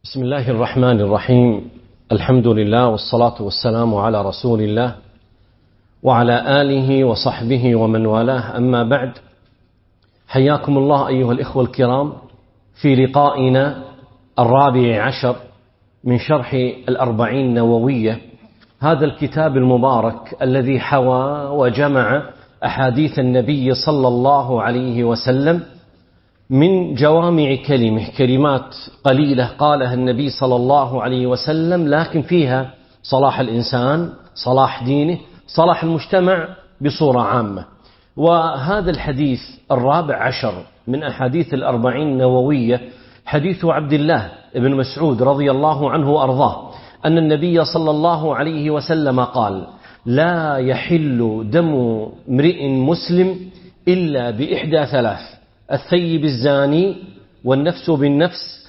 بسم الله الرحمن الرحيم. الحمد لله والصلاة والسلام على رسول الله وعلى آله وصحبه ومن والاه، أما بعد. حياكم الله أيها الإخوة الكرام في لقائنا 14 من شرح 40 النووية، هذا الكتاب المبارك الذي حوى وجمع أحاديث النبي صلى الله عليه وسلم من جوامع كلمه، كلمات قليلة قالها النبي صلى الله عليه وسلم، لكن فيها صلاح الإنسان، صلاح دينه، صلاح المجتمع بصورة عامة. وهذا الحديث 14 من أحاديث 40 النووية حديث عبد الله بن مسعود رضي الله عنه وأرضاه أن النبي صلى الله عليه وسلم قال: لا يحل دم امرئ مسلم إلا بإحدى ثلاث: الثيب الزاني، والنفس بالنفس،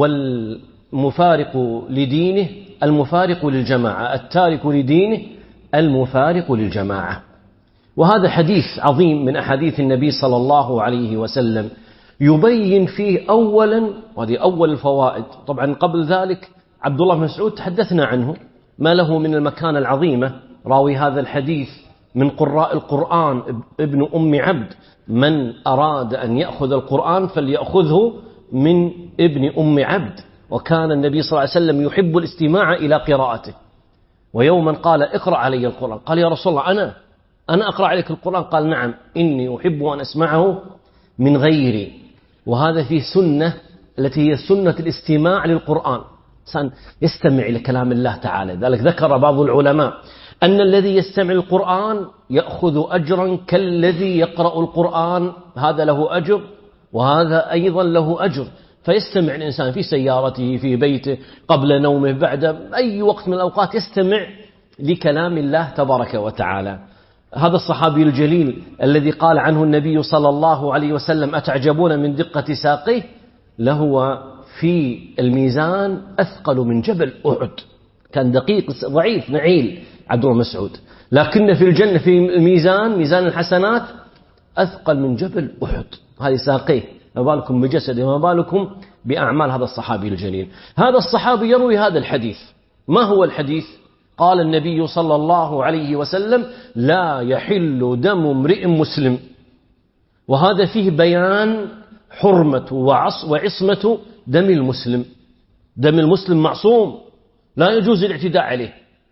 والمفارق لدينه المفارق للجماعة، التارك لدينه المفارق للجماعة. وهذا حديث عظيم من أحاديث النبي صلى الله عليه وسلم، يبين فيه أولا، وهذه أول الفوائد. طبعا قبل ذلك عبد الله بن مسعود تحدثنا عنه، ما له من المكانة العظيمة، راوي هذا الحديث من قراء القرآن، ابن أم عبد. من أراد أن يأخذ القرآن فليأخذه من ابن أم عبد. وكان النبي صلى الله عليه وسلم يحب الاستماع إلى قراءته. ويوما قال: اقرأ علي القرآن. قال: يا رسول الله أنا أقرأ عليك القرآن. قال: نعم، إني أحب أن أسمعه من غيري. وهذا فيه سنة التي هي سنة الاستماع للقرآن، يستمع إلى كلام الله تعالى. ذلك ذكر بعض العلماء أن الذي يستمع القرآن يأخذ أجرا كالذي يقرأ القرآن، هذا له أجر وهذا أيضا له أجر. فيستمع الإنسان في سيارته، في بيته، قبل نومه، بعد أي وقت من الأوقات يستمع لكلام الله تبارك وتعالى. هذا الصحابي الجليل الذي قال عنه النبي صلى الله عليه وسلم: أتعجبون من دقة ساقيه؟ لهو في الميزان أثقل من جبل أحد. كان دقيق ضعيف نعيل عبد الله مسعود، لكن في الجنة في الميزان، ميزان الحسنات، أثقل من جبل أحد. هذه ساقيه، ما بالكم بجسده، ما بالكم بأعمال هذا الصحابي الجليل. هذا الصحابي يروي هذا الحديث. ما هو الحديث؟ قال النبي صلى الله عليه وسلم: لا يحل دم امرئ مسلم. وهذا فيه بيان حرمة وعصمة دم المسلم. دم المسلم معصوم، لا يجوز الاعتداء عليه.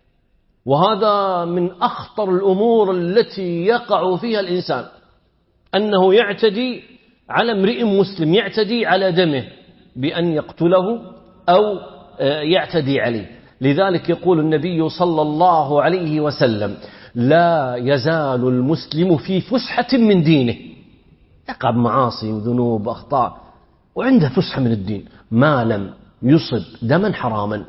وهذا من أخطر الأمور التي يقع فيها الإنسان، أنه يعتدي على امرئ مسلم، يعتدي على دمه بأن يقتله أو يعتدي عليه. لذلك يقول النبي صلى الله عليه وسلم: لا يزال المسلم في فسحة من دينه. يقع معاصي وذنوب وأخطاء وعنده فسحة من الدين ما لم يصب دما حراما.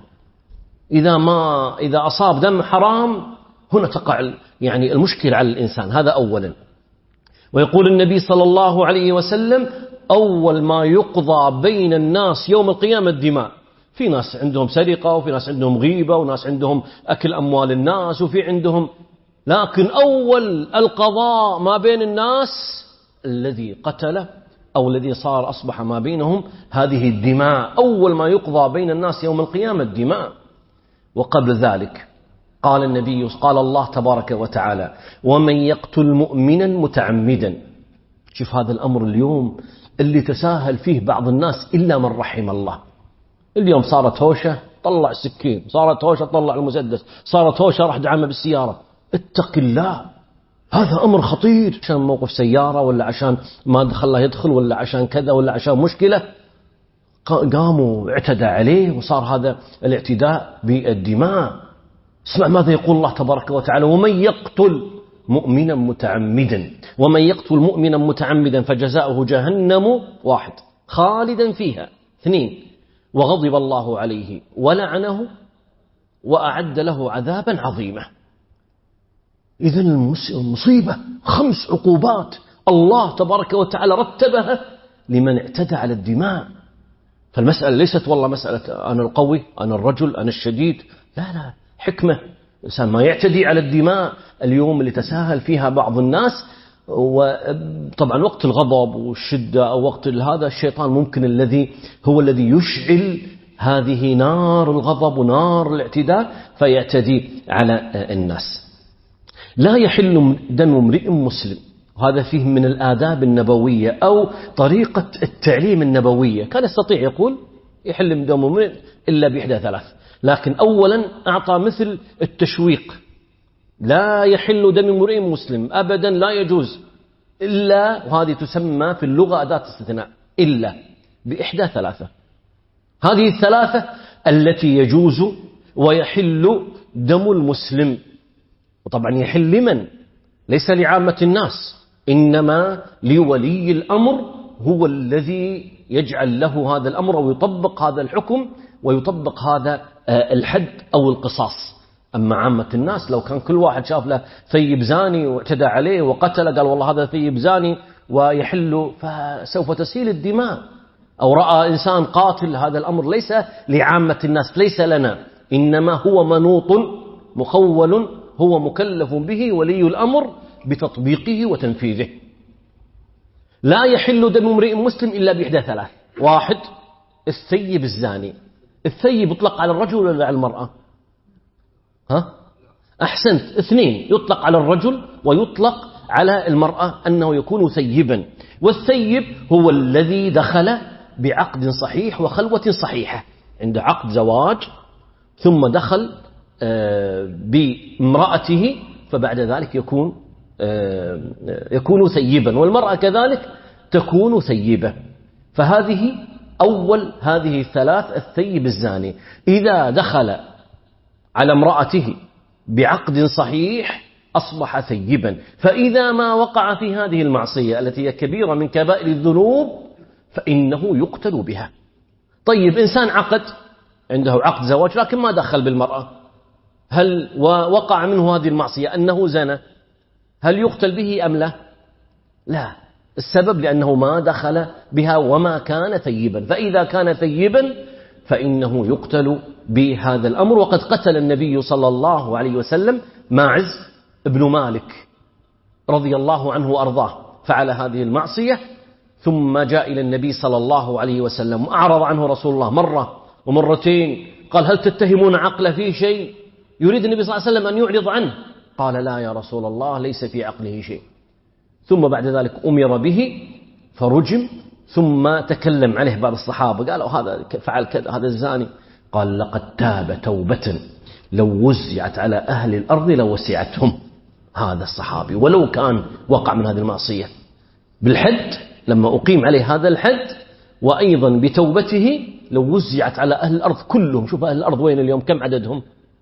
إذا أصاب دم حرام هنا تقع المشكلة على الإنسان. هذا أولا. ويقول النبي صلى الله عليه وسلم: أول ما يقضى بين الناس يوم القيامة الدماء. في ناس عندهم سرقة، وفي ناس عندهم غيبة، وناس عندهم أكل أموال الناس، وفي عندهم، لكن أول القضاء ما بين الناس الذي قتله أو الذي أصبح ما بينهم هذه الدماء. أول ما يقضى بين الناس يوم القيامة الدماء. وقبل ذلك قال النبي، قال الله تبارك وتعالى: ومن يقتل مؤمنا متعمدا. شوف هذا الأمر اليوم اللي تساهل فيه بعض الناس إلا من رحم الله. اليوم صارت هوشة طلع السكين، صارت هوشة طلع المسدس، صارت هوشة راح دعمه بالسيارة. اتق الله، هذا أمر خطير. عشان موقف سيارة، ولا عشان ما خلاه يدخل، ولا عشان كذا، ولا عشان مشكلة، قاموا اعتدى عليه، وصار هذا الاعتداء بالدماء. اسمع ماذا يقول الله تبارك وتعالى: ومن يقتل مؤمنا متعمدا. ومن يقتل مؤمنا متعمدا فجزاؤه جهنم، 1، خالدا فيها، 2، وغضب الله عليه ولعنه وأعد له عذابا عظيما. إذن المصيبة 5 عقوبات الله تبارك وتعالى رتبها لمن اعتدى على الدماء. فالمسألة ليست والله مسألة أنا القوي، أنا الرجل، أنا الشديد. لا، حكمة. إنسان ما يعتدي على الدماء اليوم اللي تساهل فيها بعض الناس. وطبعا وقت الغضب والشدة أو وقت هذا الشيطان ممكن الذي يشعل هذه نار الغضب ونار الاعتداء فيعتدي على الناس. لا يحل دم امرئ مسلم، هذا فيه من الآداب النبوية أو طريقة التعليم النبوية. كان يستطيع يقول يحل دم امرئ إلا بإحدى ثلاث، لكن أولا أعطى مثل التشويق، لا يحل دم امرئ مسلم أبدا، لا يجوز إلا، وهذه تسمى في اللغة أداة استثناء، إلا بإحدى ثلاثة. هذه الثلاثة التي يجوز ويحل دم المسلم. وطبعا يحل لمن؟ ليس لعامة الناس، إنما لولي الأمر، هو الذي يجعل له هذا الأمر ويطبق هذا الحكم ويطبق هذا الحد أو القصاص. أما عامة الناس لو كان كل واحد شاف له ثيب زاني واعتدى عليه وقتله قال والله هذا ثيب زاني ويحل، فسوف تسيل الدماء. أو رأى إنسان قاتل، هذا الأمر ليس لعامة الناس، ليس لنا، إنما هو منوط مخول، هو مكلف به ولي الأمر بتطبيقه وتنفيذه. لا يحل دم امرئ مسلم إلا بإحدى ثلاث: واحد، الثيب الزاني. الثيب يطلق على الرجل ولا على المرأة؟ أحسنت. اثنين، يطلق على الرجل ويطلق على المرأة أنه يكون ثيبا. والثيب هو الذي دخل بعقد صحيح وخلوة صحيحة، عند عقد زواج ثم دخل بامرأته، فبعد ذلك يكون ثيبا، والمرأة كذلك تكون ثيبة. فهذه أول هذه الثلاث: الثيب الزاني إذا دخل على امرأته بعقد صحيح أصبح ثيبا. فإذا ما وقع في هذه المعصية التي هي كبيرة من كبائر الذنوب فإنه يقتل بها. طيب، إنسان عقد، عنده عقد زواج لكن ما دخل بالمرأة، هل وقع منه هذه المعصية أنه زنى، هل يقتل به أم لا؟ لا. السبب لأنه ما دخل بها وما كان ثيبا. فإذا كان ثيبا فإنه يقتل بهذا الأمر. وقد قتل النبي صلى الله عليه وسلم ماعز بن مالك رضي الله عنه وأرضاه، فعل هذه المعصية ثم جاء إلى النبي صلى الله عليه وسلم وأعرض عنه رسول الله مرة ومرتين، قال: هل تتهمون عقله في شيء؟ يريد النبي صلى الله عليه وسلم أن يعرض عنه، قال: لا يا رسول الله، ليس في عقله شيء. ثم بعد ذلك أمر به فرجم، ثم تكلم عليه بعض الصحابة قالوا: هذا فعل كذا، هذا الزاني. قال: لقد تاب توبة لو وزعت على أهل الأرض لوسعتهم. هذا الصحابي ولو كان وقع من هذه المعصية بالحد، لما أقيم عليه هذا الحد، وأيضا بتوبته لو وزعت على أهل الأرض كلهم. شوف أهل الأرض وين اليوم، كم عددهم؟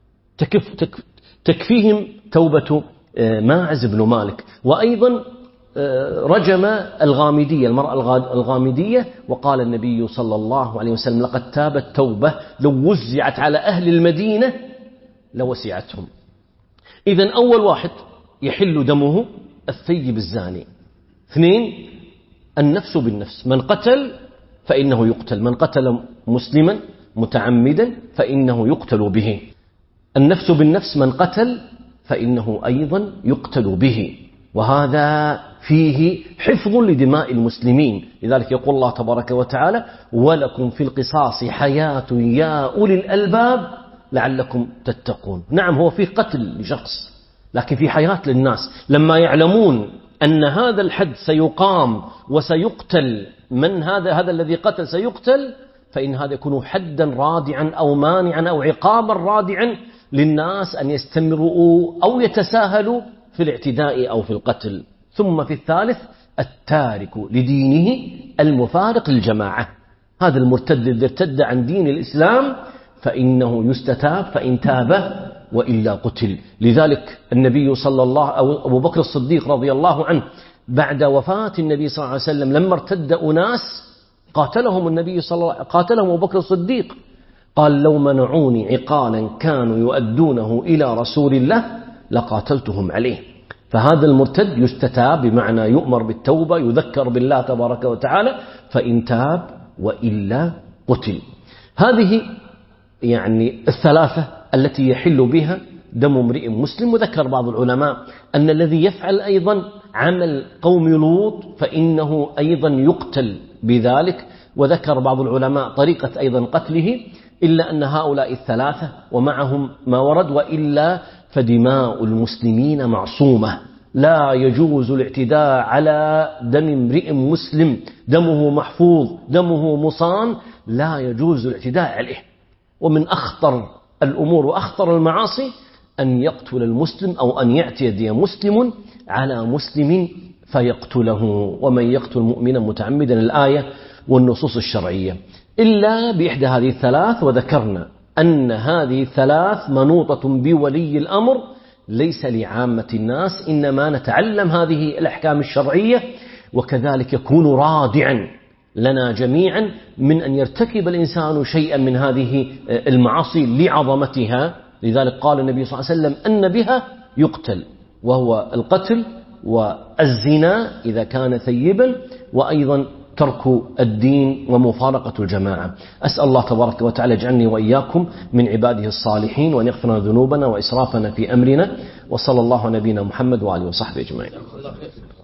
تكفيهم توبة ماعز بن مالك. وأيضا رجم الغامدية، المرأة الغامدية، وقال النبي صلى الله عليه وسلم: لقد تابت توبة لو وزعت على أهل المدينة لوسعتهم. إذن أول واحد يحل دمه الثيب الزاني. اثنين، النفس بالنفس، من قتل فإنه يقتل، من قتل مسلما متعمدا فإنه يقتل به. النفس بالنفس، من قتل فإنه أيضا يقتل به، وهذا فيه حفظ لدماء المسلمين. لذلك يقول الله تبارك وتعالى: ولكم في القصاص حياة يا أولي الألباب لعلكم تتقون. نعم، هو فيه قتل لشخص لكن في حياة للناس. لما يعلمون أن هذا الحد سيقام وسيقتل من هذا الذي قتل سيقتل، فإن هذا يكون حدا رادعا أو مانعا أو عقابا رادعا للناس أن يستمروا أو يتساهلوا في الاعتداء أو في القتل. ثم في الثالث: التارك لدينه المفارق للجماعة. هذا المرتد الذي ارتد عن دين الإسلام فإنه يستتاب، فإن تاب وإلا قتل. لذلك النبي صلى الله أو أبو بكر الصديق رضي الله عنه بعد وفاة النبي صلى الله عليه وسلم لما ارتد أناس قاتلهم أبو بكر الصديق، قال: لو منعوني عقالا كانوا يؤدونه إلى رسول الله لقاتلتهم عليه. فهذا المرتد يستتاب، بمعنى يؤمر بالتوبة، يذكر بالله تبارك وتعالى، فإن تاب وإلا قتل. هذه يعني الثلاثة التي يحل بها دم امرئ مسلم. وذكر بعض العلماء أن الذي يفعل أيضا عمل قوم لوط فإنه أيضا يقتل بذلك، وذكر بعض العلماء طريقة أيضا قتله، إلا أن هؤلاء الثلاثة ومعهم ما ورد، وإلا فدماء المسلمين معصومة، لا يجوز الاعتداء على دم امرئ مسلم، دمه محفوظ، دمه مصان، لا يجوز الاعتداء عليه. ومن أخطر الأمور وأخطر المعاصي أن يقتل المسلم أو أن يعتدي مسلم على مسلم فيقتله، ومن يقتل مؤمنا متعمدا، الآية والنصوص الشرعية، إلا بإحدى هذه الثلاث. وذكرنا أن هذه الثلاث منوطة بولي الأمر ليس لعامة الناس، إنما نتعلم هذه الأحكام الشرعية، وكذلك يكون رادعا لنا جميعا من أن يرتكب الإنسان شيئا من هذه المعاصي لعظمتها. لذلك قال النبي صلى الله عليه وسلم أن بها يقتل، وهو القتل والزنا إذا كان ثيبا، وأيضا ترك الدين ومفارقة الجماعة. أسأل الله تبارك وتعالى يجعلني وإياكم من عباده الصالحين، وأن يغفر ذنوبنا وإسرافنا في أمرنا، وصلى الله على نبينا محمد وآله وصحبه أجمعين.